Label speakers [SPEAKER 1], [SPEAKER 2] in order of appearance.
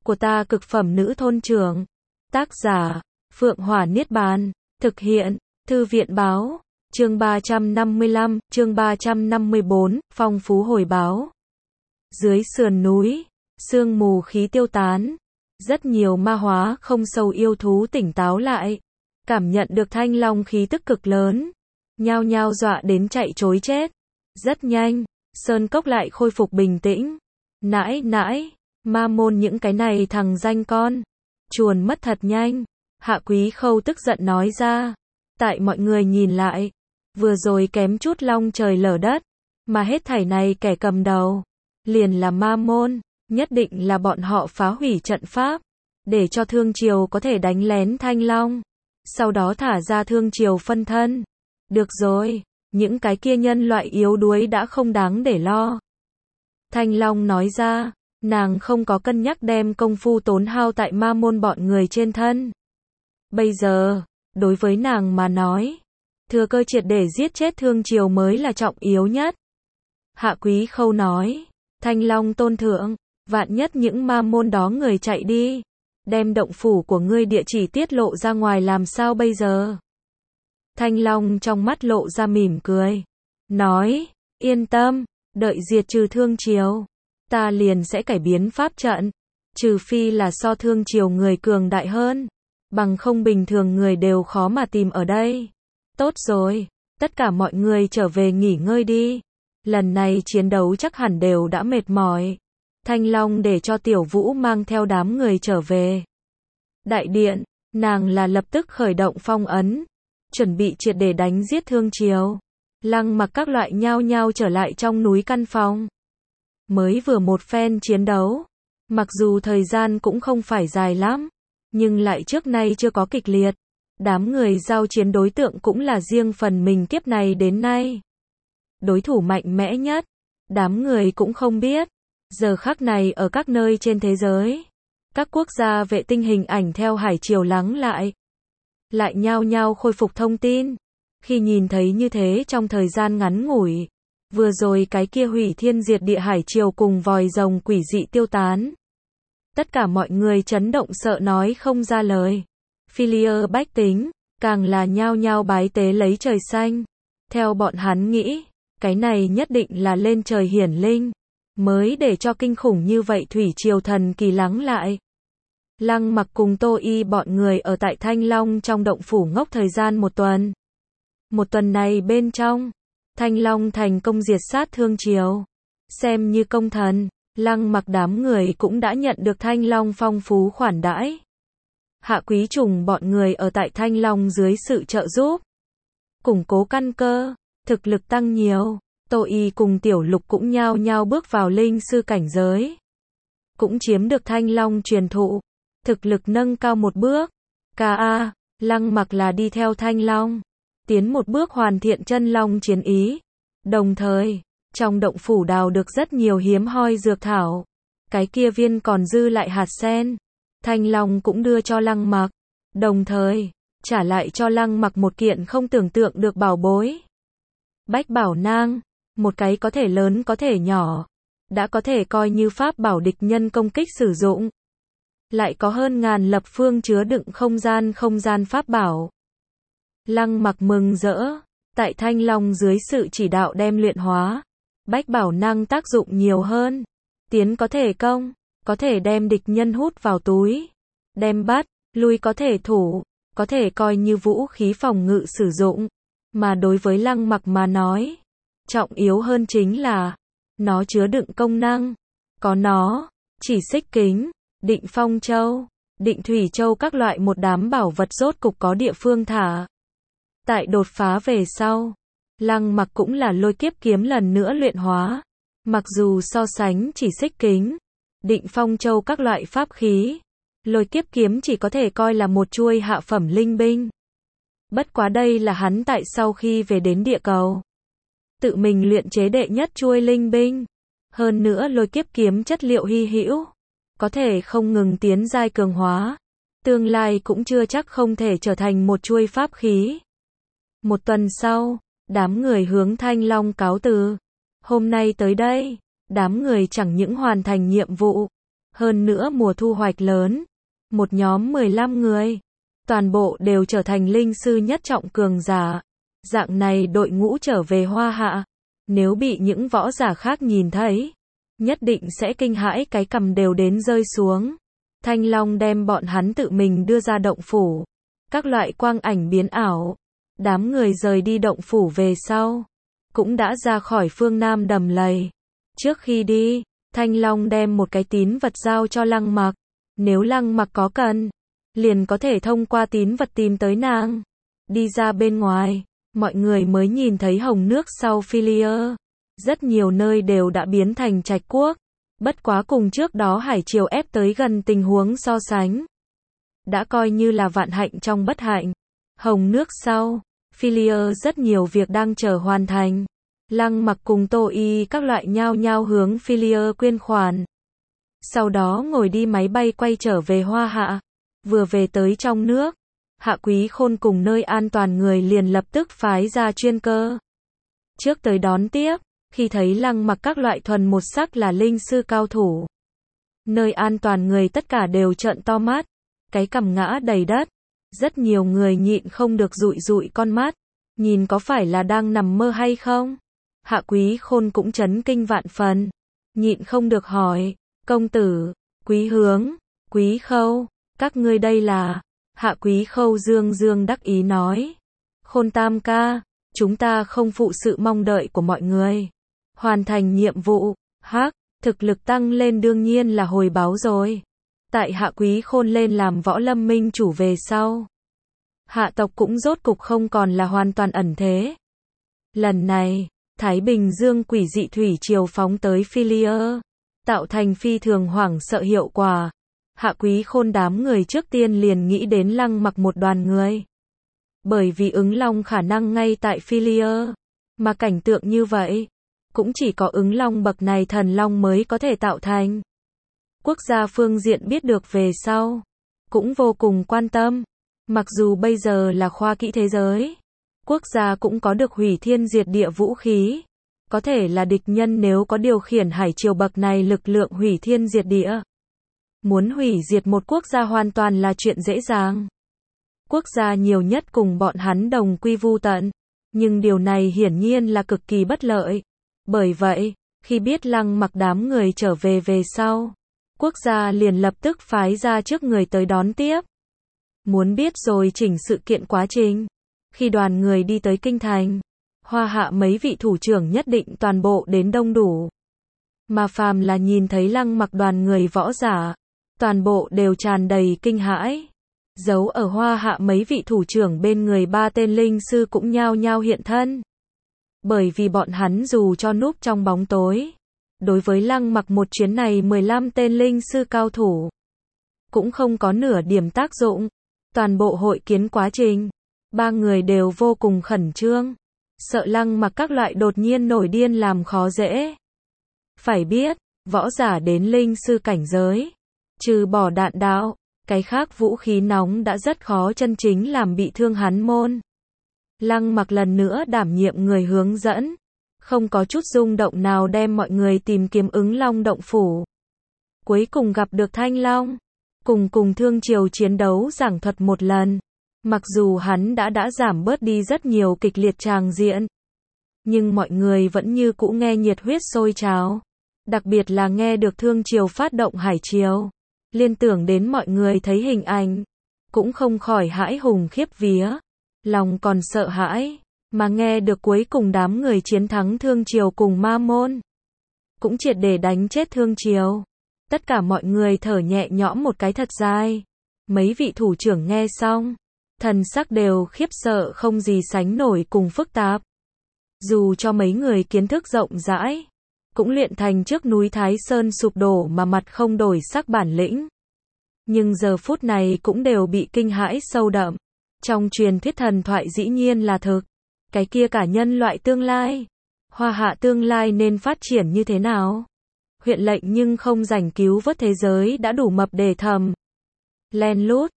[SPEAKER 1] của ta cực phẩm nữ thôn trưởng. Tác giả, Phượng Hỏa Niết Bàn. Thực hiện, Thư viện Báo. Chương 355, chương 354, phong phú hồi báo. Dưới sườn núi, sương mù khí tiêu tán. Rất nhiều ma hóa không sâu yêu thú tỉnh táo lại. Cảm nhận được thanh long khí tức cực lớn. Nhao nhao dọa đến chạy trối chết. Rất nhanh, sơn cốc lại khôi phục bình tĩnh. Nãi nãi, ma môn những cái này thằng danh con. Chuồn mất thật nhanh. Hạ Quý Khâu tức giận nói ra. Tại mọi người nhìn lại. Vừa rồi kém chút long trời lở đất. Mà hết thảy này kẻ cầm đầu. Liền là ma môn. Nhất định là bọn họ phá hủy trận pháp. Để cho Thương Triều có thể đánh lén Thanh Long. Sau đó thả ra Thương Triều phân thân. Được rồi, những cái kia nhân loại yếu đuối đã không đáng để lo. Thanh Long nói ra, nàng không có cân nhắc đem công phu tốn hao tại ma môn bọn người trên thân. Bây giờ, đối với nàng mà nói, thừa cơ triệt để giết chết Thương Triều mới là trọng yếu nhất. Hạ Quý Khâu nói, Thanh Long tôn thượng, vạn nhất những ma môn đó người chạy đi, đem động phủ của ngươi địa chỉ tiết lộ ra ngoài làm sao bây giờ? Thanh Long trong mắt lộ ra mỉm cười, nói, yên tâm, đợi diệt trừ Thương Triều, ta liền sẽ cải biến pháp trận, trừ phi là so Thương Triều người cường đại hơn, bằng không bình thường người đều khó mà tìm ở đây. Tốt rồi, tất cả mọi người trở về nghỉ ngơi đi, lần này chiến đấu chắc hẳn đều đã mệt mỏi. Thanh Long để cho Tiểu Vũ mang theo đám người trở về. Đại điện, nàng là lập tức khởi động phong ấn, chuẩn bị triệt để đánh giết Thương Triều. Lăng Mặc các loại nhao nhao trở lại trong núi căn phòng. Mới vừa một phen chiến đấu, mặc dù thời gian cũng không phải dài lắm, nhưng lại trước nay chưa có kịch liệt. Đám người giao chiến đối tượng cũng là riêng phần mình kiếp này đến nay. Đối thủ mạnh mẽ nhất, đám người cũng không biết. Giờ khắc này ở các nơi trên thế giới, các quốc gia vệ tinh hình ảnh theo hải triều lắng lại nhao nhao khôi phục thông tin. Khi nhìn thấy như thế trong thời gian ngắn ngủi, vừa rồi cái kia hủy thiên diệt địa hải triều cùng vòi rồng quỷ dị tiêu tán. Tất cả mọi người chấn động sợ nói không ra lời. Philia bách tính, càng là nhao nhao bái tế lấy trời xanh. Theo bọn hắn nghĩ, cái này nhất định là lên trời hiển linh, mới để cho kinh khủng như vậy thủy triều thần kỳ lắng lại. Lăng Mặc cùng Tô Y bọn người ở tại Thanh Long trong động phủ ngốc thời gian một tuần. Một tuần này bên trong, Thanh Long thành công diệt sát Thương Triều. Xem như công thần, Lăng Mặc đám người cũng đã nhận được Thanh Long phong phú khoản đãi. Hạ Quý Trùng bọn người ở tại Thanh Long dưới sự trợ giúp, củng cố căn cơ, thực lực tăng nhiều. Tô Y cùng Tiểu Lục cũng nhao nhao bước vào linh sư cảnh giới. Cũng chiếm được Thanh Long truyền thụ, thực lực nâng cao một bước. K.A. Lăng Mặc là đi theo Thanh Long, tiến một bước hoàn thiện chân long chiến ý. Đồng thời, trong động phủ đào được rất nhiều hiếm hoi dược thảo. Cái kia viên còn dư lại hạt sen, Thanh Long cũng đưa cho Lăng Mặc. Đồng thời, trả lại cho Lăng Mặc một kiện không tưởng tượng được bảo bối. Bách Bảo Nang, một cái có thể lớn có thể nhỏ, đã có thể coi như pháp bảo địch nhân công kích sử dụng. Lại có hơn ngàn lập phương chứa đựng không gian pháp bảo. Lăng Mặc mừng rỡ, tại Thanh Long dưới sự chỉ đạo đem luyện hóa. Bách Bảo Năng tác dụng nhiều hơn. Tiến có thể công, có thể đem địch nhân hút vào túi. Đem bắt, lui có thể thủ, có thể coi như vũ khí phòng ngự sử dụng. Mà đối với Lăng Mặc mà nói, trọng yếu hơn chính là, nó chứa đựng công năng. Có nó, chỉ xích kính, định phong châu, định thủy châu các loại một đám bảo vật rốt cục có địa phương thả. Tại đột phá về sau, Lăng Mặc cũng là lôi kiếp kiếm lần nữa luyện hóa. Mặc dù so sánh chỉ xích kính, định phong châu các loại pháp khí, lôi kiếp kiếm chỉ có thể coi là một chuôi hạ phẩm linh binh. Bất quá đây là hắn tại sau khi về đến địa cầu, tự mình luyện chế đệ nhất chuôi linh binh. Hơn nữa lôi kiếp kiếm chất liệu hy hữu, có thể không ngừng tiến giai cường hóa. Tương lai cũng chưa chắc không thể trở thành một chuôi pháp khí. Một tuần sau, đám người hướng Thanh Long cáo từ. Hôm nay tới đây, đám người chẳng những hoàn thành nhiệm vụ, Hơn nữa mùa thu hoạch lớn, một nhóm 15 người, toàn bộ đều trở thành linh sư nhất trọng cường giả. Dạng này đội ngũ trở về Hoa Hạ, nếu bị những võ giả khác nhìn thấy, nhất định sẽ kinh hãi cái cằm đều đến rơi xuống. Thanh Long đem bọn hắn tự mình đưa ra động phủ. Các loại quang ảnh biến ảo. Đám người rời đi động phủ về sau, cũng đã ra khỏi phương Nam đầm lầy. Trước khi đi, Thanh Long đem một cái tín vật giao cho Lăng Mặc. Nếu Lăng Mặc có cần, liền có thể thông qua tín vật tìm tới nàng. Đi ra bên ngoài, mọi người mới nhìn thấy hồng nước sau Philia. Rất nhiều nơi đều đã biến thành trạch quốc. Bất quá cùng trước đó hải triều ép tới gần tình huống so sánh, đã coi như là vạn hạnh trong bất hạnh. Hồng nước sau Philia rất nhiều việc đang chờ hoàn thành. Lăng Mặc cùng Tô Y các loại nhao nhao hướng Philia quyên khoản. Sau đó ngồi đi máy bay quay trở về Hoa Hạ. Vừa về tới trong nước, Hạ Quý Khôn cùng nơi an toàn người liền lập tức phái ra chuyên cơ trước tới đón tiếp. Khi thấy Lăng Mặc các loại thuần một sắc là linh sư cao thủ, nơi an toàn người tất cả đều trợn to mắt, cái cằm ngã đầy đất. Rất nhiều người nhịn không được dụi dụi con mắt, nhìn có phải là đang nằm mơ hay không. Hạ Quý Khôn cũng chấn kinh vạn phần, nhịn không được hỏi, công tử, Quý Hướng, Quý Khâu, các ngươi đây là? Hạ Quý Khâu dương dương đắc ý nói, Khôn tam ca, chúng ta không phụ sự mong đợi của mọi người, hoàn thành nhiệm vụ, thực lực tăng lên đương nhiên là hồi báo rồi. Tại Hạ Quý Khôn lên làm võ lâm minh chủ về sau, hạ tộc cũng rốt cục không còn là hoàn toàn ẩn thế. Lần này, Thái Bình Dương quỷ dị thủy triều phóng tới Philia, tạo thành phi thường hoảng sợ hiệu quả. Hạ Quý Khôn đám người trước tiên liền nghĩ đến Lăng Mặc một đoàn người. Bởi vì ứng long khả năng ngay tại Philia, mà cảnh tượng như vậy, cũng chỉ có ứng long bậc này thần long mới có thể tạo thành. Quốc gia phương diện biết được về sau, cũng vô cùng quan tâm. Mặc dù bây giờ là khoa kỹ thế giới, quốc gia cũng có được hủy thiên diệt địa vũ khí. Có thể là địch nhân nếu có điều khiển hải triều bậc này lực lượng hủy thiên diệt địa. Muốn hủy diệt một quốc gia hoàn toàn là chuyện dễ dàng. Quốc gia nhiều nhất cùng bọn hắn đồng quy vu tận. Nhưng điều này hiển nhiên là cực kỳ bất lợi. Bởi vậy, khi biết Lăng Mặc đám người trở về sau, quốc gia liền lập tức phái ra trước người tới đón tiếp. Muốn biết rồi chỉnh sự kiện quá trình. Khi đoàn người đi tới kinh thành, Hoa Hạ mấy vị thủ trưởng nhất định toàn bộ đến đông đủ. Mà phàm là nhìn thấy Lăng Mặc đoàn người võ giả, toàn bộ đều tràn đầy kinh hãi. Giấu ở Hoa Hạ mấy vị thủ trưởng bên người 3 tên linh sư cũng nhao nhao hiện thân. Bởi vì bọn hắn dù cho núp trong bóng tối, đối với Lăng Mặc một chuyến này 15 tên linh sư cao thủ, cũng không có nửa điểm tác dụng. Toàn bộ hội kiến quá trình, 3 người đều vô cùng khẩn trương, sợ Lăng Mặc các loại đột nhiên nổi điên làm khó dễ. Phải biết, võ giả đến linh sư cảnh giới, trừ bỏ đạn đạo, cái khác vũ khí nóng đã rất khó chân chính làm bị thương hắn môn. Lăng Mặc lần nữa đảm nhiệm người hướng dẫn, không có chút rung động nào đem mọi người tìm kiếm ứng long động phủ. Cuối cùng gặp được Thanh Long, cùng Thương Triều chiến đấu giảng thuật một lần. Mặc dù hắn đã giảm bớt đi rất nhiều kịch liệt tràng diện, nhưng mọi người vẫn như cũ nghe nhiệt huyết sôi trào. Đặc biệt là nghe được Thương Triều phát động hải triều, liên tưởng đến mọi người thấy hình ảnh, cũng không khỏi hãi hùng khiếp vía, lòng còn sợ hãi, mà nghe được cuối cùng đám người chiến thắng Thương Triều cùng Ma Môn, cũng triệt để đánh chết Thương Triều. Tất cả mọi người thở nhẹ nhõm một cái thật dài. Mấy vị thủ trưởng nghe xong, thần sắc đều khiếp sợ không gì sánh nổi cùng phức tạp. Dù cho mấy người kiến thức rộng rãi, cũng luyện thành trước núi Thái Sơn sụp đổ mà mặt không đổi sắc bản lĩnh. Nhưng giờ phút này cũng đều bị kinh hãi sâu đậm. Trong truyền thuyết thần thoại dĩ nhiên là thực. Cái kia cả nhân loại tương lai, Hoa Hạ tương lai nên phát triển như thế nào? Huyện lệnh nhưng không rảnh cứu vớt thế giới đã đủ mập để thầm. Len lút,